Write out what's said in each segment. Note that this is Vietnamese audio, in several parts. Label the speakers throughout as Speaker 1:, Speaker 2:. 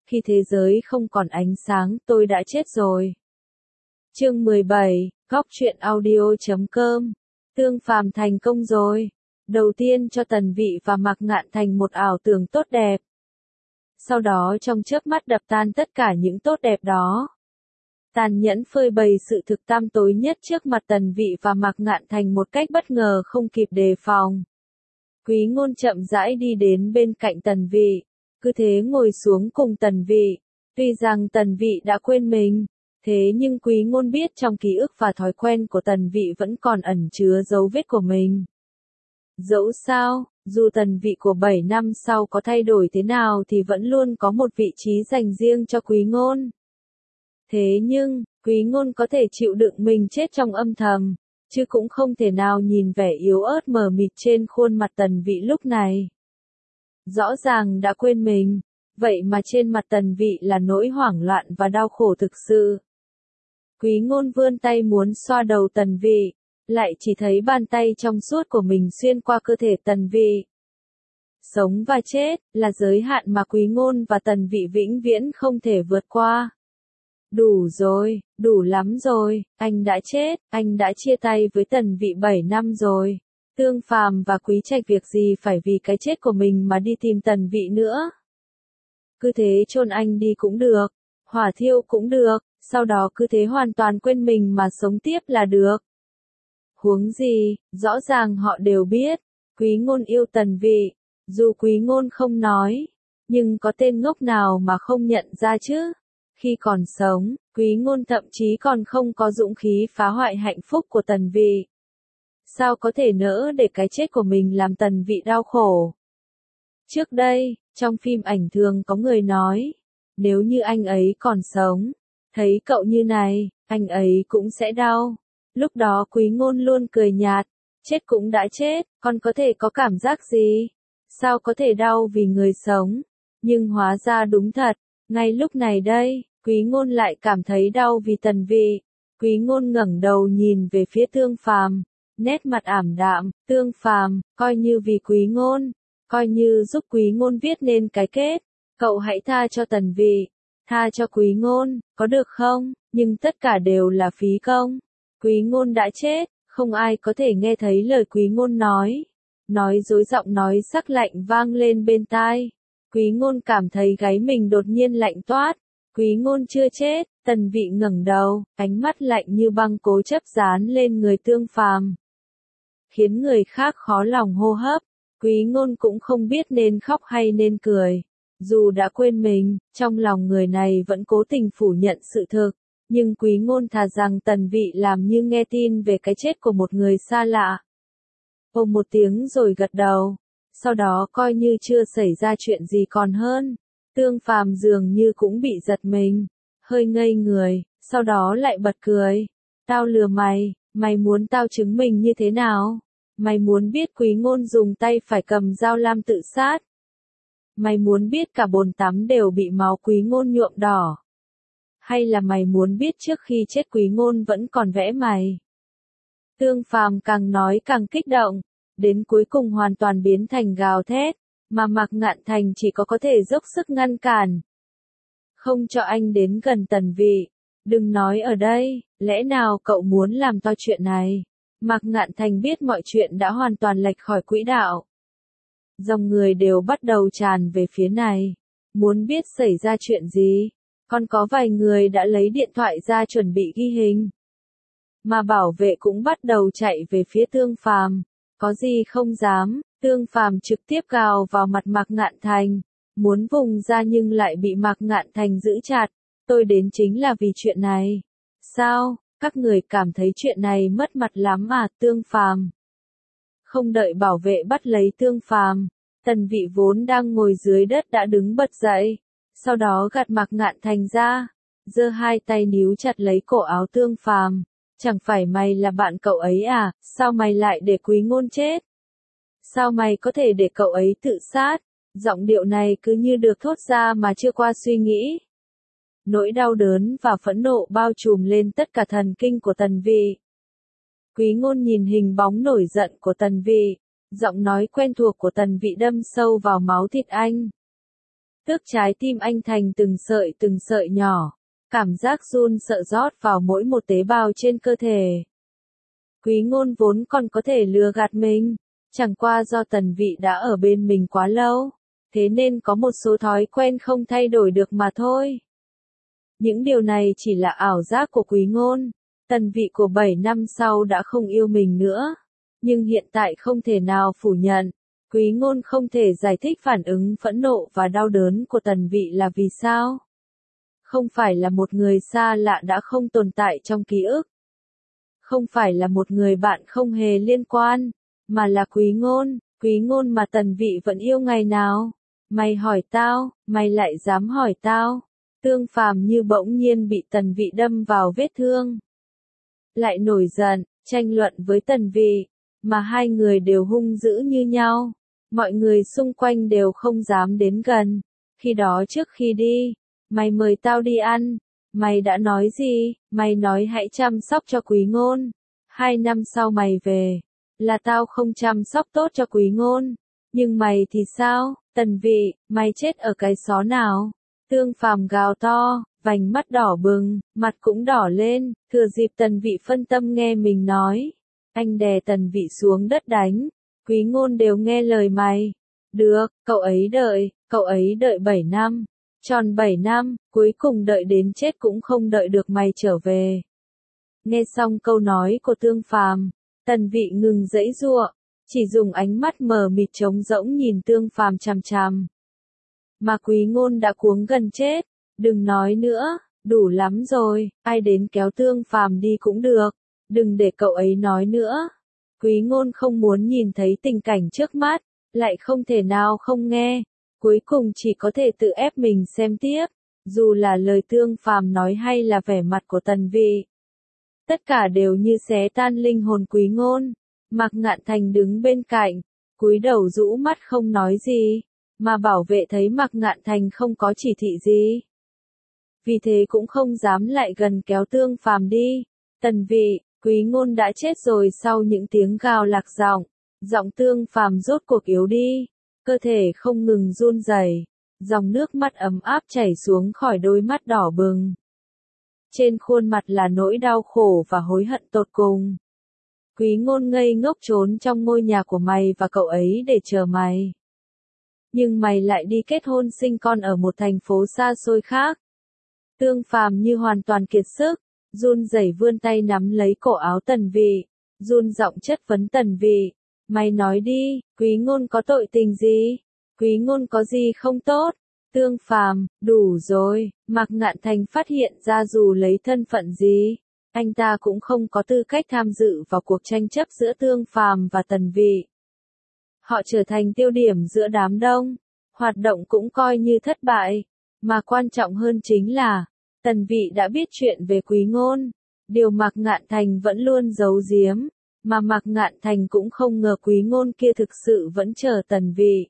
Speaker 1: khi thế giới không còn ánh sáng tôi đã chết rồi. Chương 17, Góc truyện audio.com. Tương Phàm thành công rồi. Đầu tiên cho Tần Vị và Mạc Ngạn Thành một ảo tưởng tốt đẹp. Sau đó trong chớp mắt đập tan tất cả những tốt đẹp đó. Tàn nhẫn phơi bày sự thực tăm tối nhất trước mặt Tần Vị và Mạc Ngạn Thành một cách bất ngờ không kịp đề phòng. Quý Ngôn chậm rãi đi đến bên cạnh Tần Vị, cứ thế ngồi xuống cùng Tần Vị. Tuy rằng Tần Vị đã quên mình, thế nhưng Quý Ngôn biết trong ký ức và thói quen của Tần Vị vẫn còn ẩn chứa dấu vết của mình. Dẫu sao, dù Tần Vị của 7 năm sau có thay đổi thế nào thì vẫn luôn có một vị trí dành riêng cho Quý Ngôn. Thế nhưng, Quý Ngôn có thể chịu đựng mình chết trong âm thầm, chứ cũng không thể nào nhìn vẻ yếu ớt mờ mịt trên khuôn mặt Tần Vị lúc này. Rõ ràng đã quên mình, vậy mà trên mặt Tần Vị là nỗi hoảng loạn và đau khổ thực sự. Quý Ngôn vươn tay muốn xoa đầu Tần Vị, lại chỉ thấy bàn tay trong suốt của mình xuyên qua cơ thể Tần Vị. Sống và chết là giới hạn mà Quý Ngôn và Tần Vị vĩnh viễn không thể vượt qua. Đủ rồi, đủ lắm rồi, anh đã chết, anh đã chia tay với Tần Vị 7 năm rồi. Tương Phàm và Quý Trạch việc gì phải vì cái chết của mình mà đi tìm Tần Vị nữa. Cứ thế chôn anh đi cũng được, hỏa thiêu cũng được, sau đó cứ thế hoàn toàn quên mình mà sống tiếp là được. Huống gì, rõ ràng họ đều biết, Quý Ngôn yêu Tần Vị, dù Quý Ngôn không nói, nhưng có tên ngốc nào mà không nhận ra chứ. Khi còn sống, Quý Ngôn thậm chí còn không có dũng khí phá hoại hạnh phúc của Tần Vị. Sao có thể nỡ để cái chết của mình làm Tần Vị đau khổ? Trước đây, trong phim ảnh thường có người nói, nếu như anh ấy còn sống, thấy cậu như này, anh ấy cũng sẽ đau. Lúc đó Quý Ngôn luôn cười nhạt, chết cũng đã chết, còn có thể có cảm giác gì? Sao có thể đau vì người sống? Nhưng hóa ra đúng thật, ngay lúc này đây, Quý Ngôn lại cảm thấy đau vì Tần Vị. Quý Ngôn ngẩng đầu nhìn về phía Tương Phàm, nét mặt ảm đạm. Tương Phàm, coi như vì Quý Ngôn, coi như giúp Quý Ngôn viết nên cái kết, cậu hãy tha cho Tần Vị, tha cho Quý Ngôn, có được không? Nhưng tất cả đều là phí công. Quý Ngôn đã chết, không ai có thể nghe thấy lời Quý Ngôn nói dối, giọng nói sắc lạnh vang lên bên tai. Quý Ngôn cảm thấy gáy mình đột nhiên lạnh toát. Quý Ngôn chưa chết. Tần Vị ngẩng đầu, ánh mắt lạnh như băng cố chấp dán lên người Tương Phàm, khiến người khác khó lòng hô hấp. Quý Ngôn cũng không biết nên khóc hay nên cười. Dù đã quên mình, trong lòng người này vẫn cố tình phủ nhận sự thực. Nhưng Quý Ngôn thà rằng Tần Vị làm như nghe tin về cái chết của một người xa lạ. Ồ một tiếng rồi gật đầu. Sau đó coi như chưa xảy ra chuyện gì còn hơn. Tương Phàm dường như cũng bị giật mình, hơi ngây người, sau đó lại bật cười. Tao lừa mày, mày muốn tao chứng minh như thế nào? Mày muốn biết Quý Ngôn dùng tay phải cầm dao lam tự sát? Mày muốn biết cả bồn tắm đều bị máu Quý Ngôn nhuộm đỏ? Hay là mày muốn biết trước khi chết Quý Ngôn vẫn còn vẽ mày? Tương Phàm càng nói càng kích động, đến cuối cùng hoàn toàn biến thành gào thét, mà Mạc Ngạn Thành chỉ có thể dốc sức ngăn cản. Không cho anh đến gần Tần Vị, đừng nói ở đây, lẽ nào cậu muốn làm to chuyện này? Mạc Ngạn Thành biết mọi chuyện đã hoàn toàn lệch khỏi quỹ đạo. Dòng người đều bắt đầu tràn về phía này, muốn biết xảy ra chuyện gì. Còn có vài người đã lấy điện thoại ra chuẩn bị ghi hình. Mà bảo vệ cũng bắt đầu chạy về phía Tương Phàm, có gì không dám. Tương Phàm trực tiếp gào vào mặt Mạc Ngạn Thành, muốn vùng ra nhưng lại bị Mạc Ngạn Thành giữ chặt. Tôi đến chính là vì chuyện này. Sao, các người cảm thấy chuyện này mất mặt lắm à? Tương Phàm. Không đợi bảo vệ bắt lấy Tương Phàm, Tần Vị vốn đang ngồi dưới đất đã đứng bật dậy, sau đó gạt Mạc Ngạn Thành ra, giơ hai tay níu chặt lấy cổ áo Tương Phàm. Chẳng phải mày là bạn cậu ấy à? Sao mày lại để Quý Ngôn chết? Sao mày có thể để cậu ấy tự sát? Giọng điệu này cứ như được thốt ra mà chưa qua suy nghĩ. Nỗi đau đớn và phẫn nộ bao trùm lên tất cả thần kinh của Tần Vị. Quý Ngôn nhìn hình bóng nổi giận của Tần Vị, giọng nói quen thuộc của Tần Vị đâm sâu vào máu thịt anh. Tức trái tim anh thành từng sợi nhỏ. Cảm giác run sợ rót vào mỗi một tế bào trên cơ thể. Quý Ngôn vốn còn có thể lừa gạt mình, chẳng qua do Tần Vị đã ở bên mình quá lâu, thế nên có một số thói quen không thay đổi được mà thôi. Những điều này chỉ là ảo giác của Quý Ngôn. Tần Vị của 7 năm sau đã không yêu mình nữa, nhưng hiện tại không thể nào phủ nhận. Quý Ngôn không thể giải thích phản ứng phẫn nộ và đau đớn của Tần Vị là vì sao. Không phải là một người xa lạ đã không tồn tại trong ký ức. Không phải là một người bạn không hề liên quan, mà là Quý Ngôn mà Tần Vị vẫn yêu ngày nào. Mày hỏi tao, mày lại dám hỏi tao. Tương Phàm như bỗng nhiên bị Tần Vị đâm vào vết thương. Lại nổi giận, tranh luận với Tần Vị, mà hai người đều hung dữ như nhau. Mọi người xung quanh đều không dám đến gần. Khi đó trước khi đi, mày mời tao đi ăn. Mày đã nói gì? Mày nói hãy chăm sóc cho Quý Ngôn. 2 năm sau mày về, là tao không chăm sóc tốt cho Quý Ngôn. Nhưng mày thì sao? Tần Vị, mày chết ở cái xó nào? Tương Phàm gào to, vành mắt đỏ bừng, mặt cũng đỏ lên, thừa dịp Tần Vị phân tâm nghe mình nói. Anh đè Tần Vị xuống đất đánh. Quý Ngôn đều nghe lời mày. Được, cậu ấy đợi 7 năm. Tròn 7 năm, cuối cùng đợi đến chết cũng không đợi được mày trở về. Nghe xong câu nói của Tương Phàm, Tần Vị ngừng giãy giụa, chỉ dùng ánh mắt mờ mịt trống rỗng nhìn Tương Phàm chằm chằm. Mà Quý Ngôn đã cuống gần chết, đừng nói nữa, đủ lắm rồi, ai đến kéo Tương Phàm đi cũng được, đừng để cậu ấy nói nữa. Quý Ngôn không muốn nhìn thấy tình cảnh trước mắt, lại không thể nào không nghe, cuối cùng chỉ có thể tự ép mình xem tiếp, dù là lời Tương Phàm nói hay là vẻ mặt của Tần Vị. Tất cả đều như xé tan linh hồn Quý Ngôn. Mạc Ngạn Thành đứng bên cạnh, cúi đầu rũ mắt không nói gì, mà bảo vệ thấy Mạc Ngạn Thành không có chỉ thị gì. Vì thế cũng không dám lại gần kéo Tương Phàm đi. Tần Vị, Quý Ngôn đã chết rồi. Sau những tiếng gào lạc giọng Tương Phàm rốt cuộc yếu đi, cơ thể không ngừng run rẩy, dòng nước mắt ấm áp chảy xuống khỏi đôi mắt đỏ bừng. Trên khuôn mặt là nỗi đau khổ và hối hận tột cùng. Quý Ngôn ngây ngốc trốn trong ngôi nhà của mày và cậu ấy để chờ mày. Nhưng mày lại đi kết hôn sinh con ở một thành phố xa xôi khác. Tương Phàm như hoàn toàn kiệt sức, run rẩy vươn tay nắm lấy cổ áo Tần Vị, run giọng chất vấn Tần Vị. Mày nói đi, Quý Ngôn có tội tình gì? Quý Ngôn có gì không tốt? Tương Phàm, đủ rồi. Mạc Ngạn Thành phát hiện ra dù lấy thân phận gì, anh ta cũng không có tư cách tham dự vào cuộc tranh chấp giữa Tương Phàm và Tần Vị. Họ trở thành tiêu điểm giữa đám đông, hoạt động cũng coi như thất bại, mà quan trọng hơn chính là, Tần Vị đã biết chuyện về Quý Ngôn, điều Mạc Ngạn Thành vẫn luôn giấu giếm, mà Mạc Ngạn Thành cũng không ngờ Quý Ngôn kia thực sự vẫn chờ Tần Vị.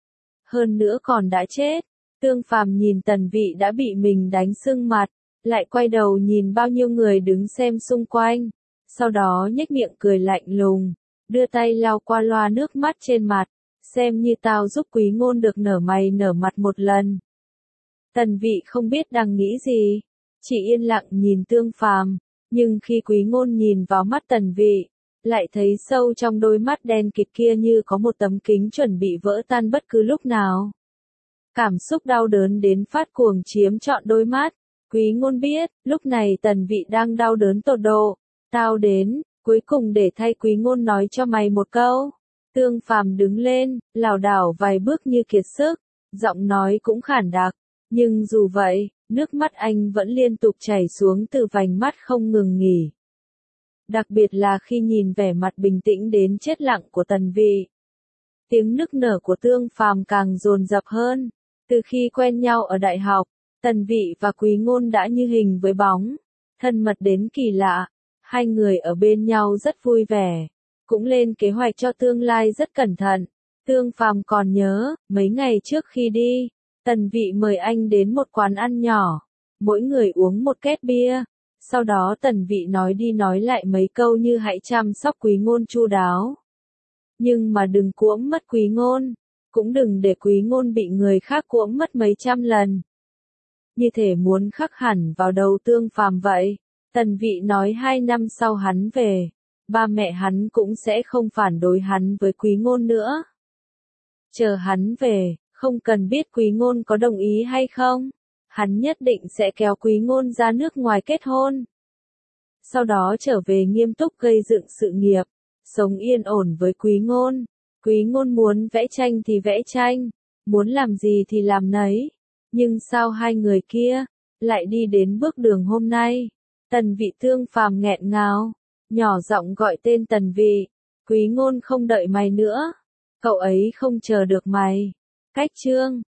Speaker 1: Hơn nữa còn đã chết. Tương Phàm nhìn Tần Vị đã bị mình đánh sưng mặt, lại quay đầu nhìn bao nhiêu người đứng xem xung quanh, sau đó nhếch miệng cười lạnh lùng, đưa tay lau qua loa nước mắt trên mặt, xem như tao giúp Quý Ngôn được nở mày nở mặt một lần. Tần Vị không biết đang nghĩ gì, chỉ yên lặng nhìn Tương Phàm, nhưng khi Quý Ngôn nhìn vào mắt Tần Vị, lại thấy sâu trong đôi mắt đen kịt kia như có một tấm kính chuẩn bị vỡ tan bất cứ lúc nào. Cảm xúc đau đớn đến phát cuồng chiếm trọn đôi mắt. Quý Ngôn biết, lúc này Tần Vị đang đau đớn tột độ. Tao đến, cuối cùng để thay Quý Ngôn nói cho mày một câu. Tương Phàm đứng lên, lảo đảo vài bước như kiệt sức, giọng nói cũng khản đặc. Nhưng dù vậy, nước mắt anh vẫn liên tục chảy xuống từ vành mắt không ngừng nghỉ. Đặc biệt là khi nhìn vẻ mặt bình tĩnh đến chết lặng của Tần Vị. Tiếng nức nở của Tương Phàm càng dồn dập hơn. Từ khi quen nhau ở đại học, Tần Vị và Quý Ngôn đã như hình với bóng, thân mật đến kỳ lạ. Hai người ở bên nhau rất vui vẻ, cũng lên kế hoạch cho tương lai rất cẩn thận. Tương Phàm còn nhớ, mấy ngày trước khi đi, Tần Vị mời anh đến một quán ăn nhỏ, mỗi người uống một két bia. Sau đó Tần Vị nói đi nói lại mấy câu như hãy chăm sóc Quý Ngôn chu đáo. Nhưng mà đừng cuỗm mất Quý Ngôn. cũng đừng để Quý Ngôn bị người khác cuỗm mất mấy trăm lần. Như thể muốn khắc hẳn vào đầu Tương Phàm vậy. Tần Vị nói 2 năm sau hắn về, ba mẹ hắn cũng sẽ không phản đối hắn với Quý Ngôn nữa. Chờ hắn về, không cần biết Quý Ngôn có đồng ý hay không, hắn nhất định sẽ kéo Quý Ngôn ra nước ngoài kết hôn. Sau đó trở về nghiêm túc gây dựng sự nghiệp, sống yên ổn với Quý Ngôn. Quý Ngôn muốn vẽ tranh thì vẽ tranh, muốn làm gì thì làm nấy. Nhưng sao hai người kia lại đi đến bước đường hôm nay? Tần Vị Tương Phàm nghẹn ngào, nhỏ giọng gọi tên Tần Vị. Quý Ngôn không đợi mày nữa, cậu ấy không chờ được mày. Cách chương